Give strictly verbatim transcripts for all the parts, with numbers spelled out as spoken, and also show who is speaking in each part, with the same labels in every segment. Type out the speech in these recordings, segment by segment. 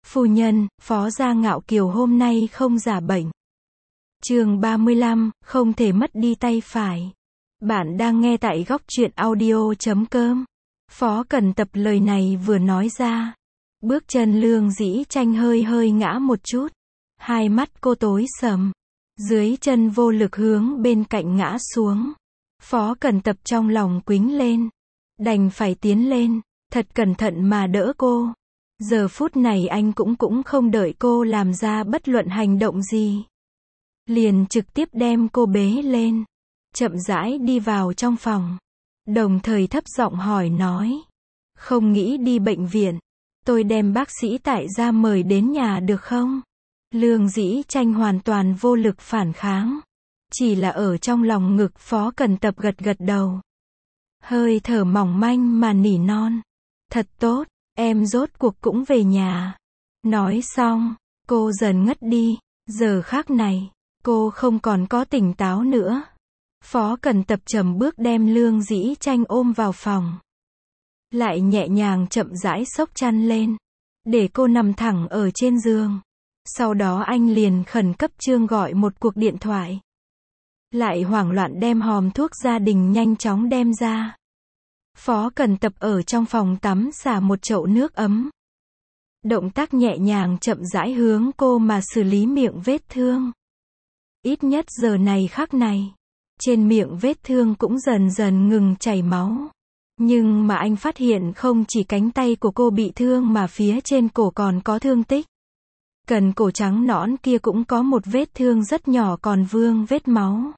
Speaker 1: Phu nhân, Phó Gia Ngạo Kiều hôm nay không giả bệnh. Chương ba mươi lăm, không thể mất đi tay phải. Bạn đang nghe tại góc truyện audio chấm com. Phó Cần Tập lời này vừa nói ra, bước chân Lương Dĩ Tranh hơi hơi ngã một chút. Hai mắt cô tối sầm, dưới chân vô lực hướng bên cạnh ngã xuống. Phó Cần Tập trong lòng quĩnh lên, đành phải tiến lên, thật cẩn thận mà đỡ cô. Giờ phút này anh cũng cũng không đợi cô làm ra bất luận hành động gì, liền trực tiếp đem cô bế lên, chậm rãi đi vào trong phòng, đồng thời thấp giọng hỏi nói, không nghĩ đi bệnh viện, tôi đem bác sĩ tại gia mời đến nhà được không? Lương Dĩ Tranh hoàn toàn vô lực phản kháng, chỉ là ở trong lòng ngực Phó Cần Tập gật gật đầu, hơi thở mỏng manh mà nỉ non, thật tốt, em rốt cuộc cũng về nhà. Nói xong, cô dần ngất đi. Giờ khắc này, cô không còn có tỉnh táo nữa. Phó Cần Tập chậm bước đem Lương Dĩ Tranh ôm vào phòng, lại nhẹ nhàng chậm rãi xốc chăn lên, để cô nằm thẳng ở trên giường. Sau đó anh liền khẩn cấp trương gọi một cuộc điện thoại, lại hoảng loạn đem hòm thuốc gia đình nhanh chóng đem ra. Phó Cần Tập ở trong phòng tắm xả một chậu nước ấm, động tác nhẹ nhàng chậm rãi hướng cô mà xử lý miệng vết thương. Ít nhất giờ này khắc này, trên miệng vết thương cũng dần dần ngừng chảy máu. Nhưng mà anh phát hiện không chỉ cánh tay của cô bị thương mà phía trên cổ còn có thương tích. Cần cổ trắng nõn kia cũng có một vết thương rất nhỏ còn vương vết máu.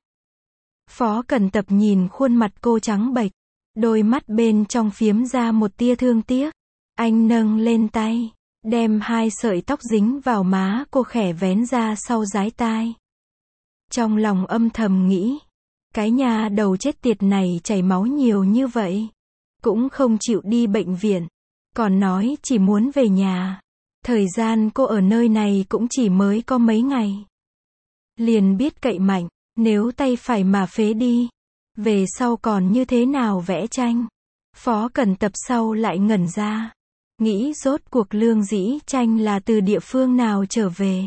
Speaker 1: Phó Cần Tập nhìn khuôn mặt cô trắng bệch, đôi mắt bên trong phiếm ra một tia thương tiếc. Anh nâng lên tay, đem hai sợi tóc dính vào má cô khẽ vén ra sau dái tai. Trong lòng âm thầm nghĩ, cái nhà đầu chết tiệt này chảy máu nhiều như vậy, cũng không chịu đi bệnh viện, còn nói chỉ muốn về nhà. Thời gian cô ở nơi này cũng chỉ mới có mấy ngày, liền biết cậy mạnh, nếu tay phải mà phế đi, về sau còn như thế nào vẽ tranh. Phó Cần Tập sau lại ngẩn ra, nghĩ rốt cuộc Lương Dĩ Tranh là từ địa phương nào trở về.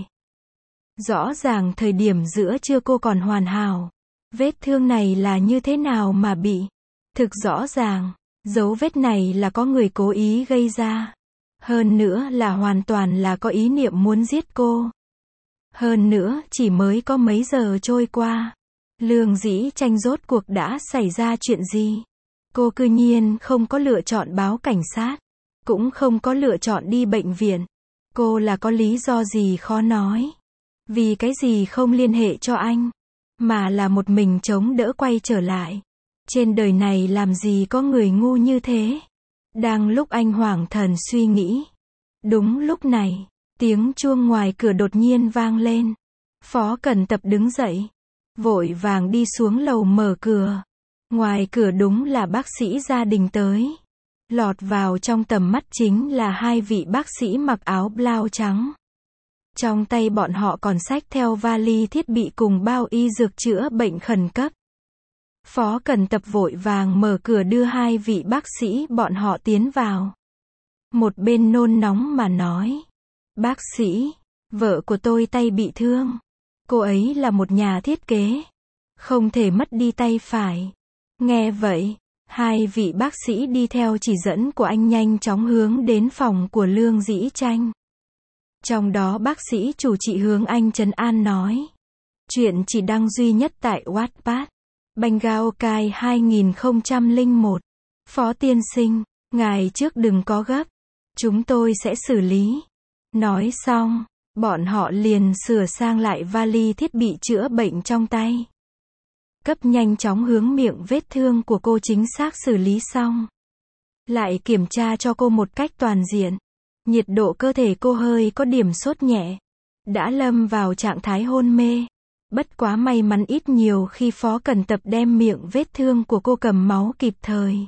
Speaker 1: Rõ ràng thời điểm giữa trưa cô còn hoàn hảo, vết thương này là như thế nào mà bị. Thực rõ ràng, dấu vết này là có người cố ý gây ra. Hơn nữa là hoàn toàn là có ý niệm muốn giết cô. Hơn nữa chỉ mới có mấy giờ trôi qua, Lương Dĩ Tranh rốt cuộc đã xảy ra chuyện gì? Cô cư nhiên không có lựa chọn báo cảnh sát, cũng không có lựa chọn đi bệnh viện. Cô là có lý do gì khó nói. Vì cái gì không liên hệ cho anh, mà là một mình chống đỡ quay trở lại. Trên đời này làm gì có người ngu như thế. Đang lúc anh hoảng thần suy nghĩ, đúng lúc này, tiếng chuông ngoài cửa đột nhiên vang lên. Phó Cần Tập đứng dậy, vội vàng đi xuống lầu mở cửa. Ngoài cửa đúng là bác sĩ gia đình tới. Lọt vào trong tầm mắt chính là hai vị bác sĩ mặc áo blau trắng. Trong tay bọn họ còn xách theo vali thiết bị cùng bao y dược chữa bệnh khẩn cấp. Phó Cần Tập vội vàng mở cửa đưa hai vị bác sĩ bọn họ tiến vào. Một bên nôn nóng mà nói, bác sĩ, vợ của tôi tay bị thương. Cô ấy là một nhà thiết kế, không thể mất đi tay phải. Nghe vậy, hai vị bác sĩ đi theo chỉ dẫn của anh nhanh chóng hướng đến phòng của Lương Dĩ Tranh. Trong đó bác sĩ chủ trị hướng anh trấn an nói, chuyện chỉ đăng duy nhất tại Wattpad, Bangaokai hai không không một. Phó tiên sinh, ngài trước đừng có gấp, chúng tôi sẽ xử lý. Nói xong, bọn họ liền sửa sang lại vali thiết bị chữa bệnh trong tay. Cấp nhanh chóng hướng miệng vết thương của cô chính xác xử lý xong. Lại kiểm tra cho cô một cách toàn diện. Nhiệt độ cơ thể cô hơi có điểm sốt nhẹ, đã lâm vào trạng thái hôn mê. Bất quá may mắn ít nhiều khi Phó Cần Tập đem miệng vết thương của cô cầm máu kịp thời.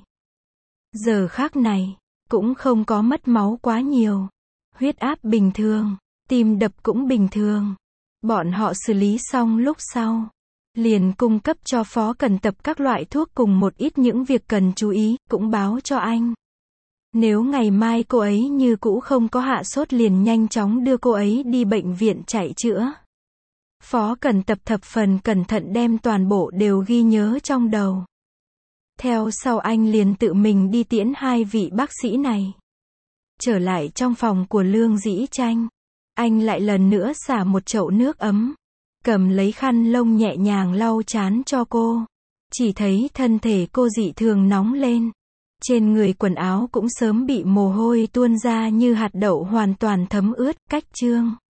Speaker 1: Giờ khắc này, cũng không có mất máu quá nhiều. Huyết áp bình thường, tim đập cũng bình thường. Bọn họ xử lý xong lúc sau, liền cung cấp cho Phó Cần Tập các loại thuốc cùng một ít những việc cần chú ý, cũng báo cho anh. Nếu ngày mai cô ấy như cũ không có hạ sốt liền nhanh chóng đưa cô ấy đi bệnh viện chạy chữa. Phó Cần Tập thập phần cẩn thận đem toàn bộ đều ghi nhớ trong đầu. Theo sau anh liền tự mình đi tiễn hai vị bác sĩ này. Trở lại trong phòng của Lương Dĩ Tranh, anh lại lần nữa xả một chậu nước ấm, cầm lấy khăn lông nhẹ nhàng lau trán cho cô. Chỉ thấy thân thể cô dị thường nóng lên. Trên người quần áo cũng sớm bị mồ hôi tuôn ra như hạt đậu hoàn toàn thấm ướt, cách chương.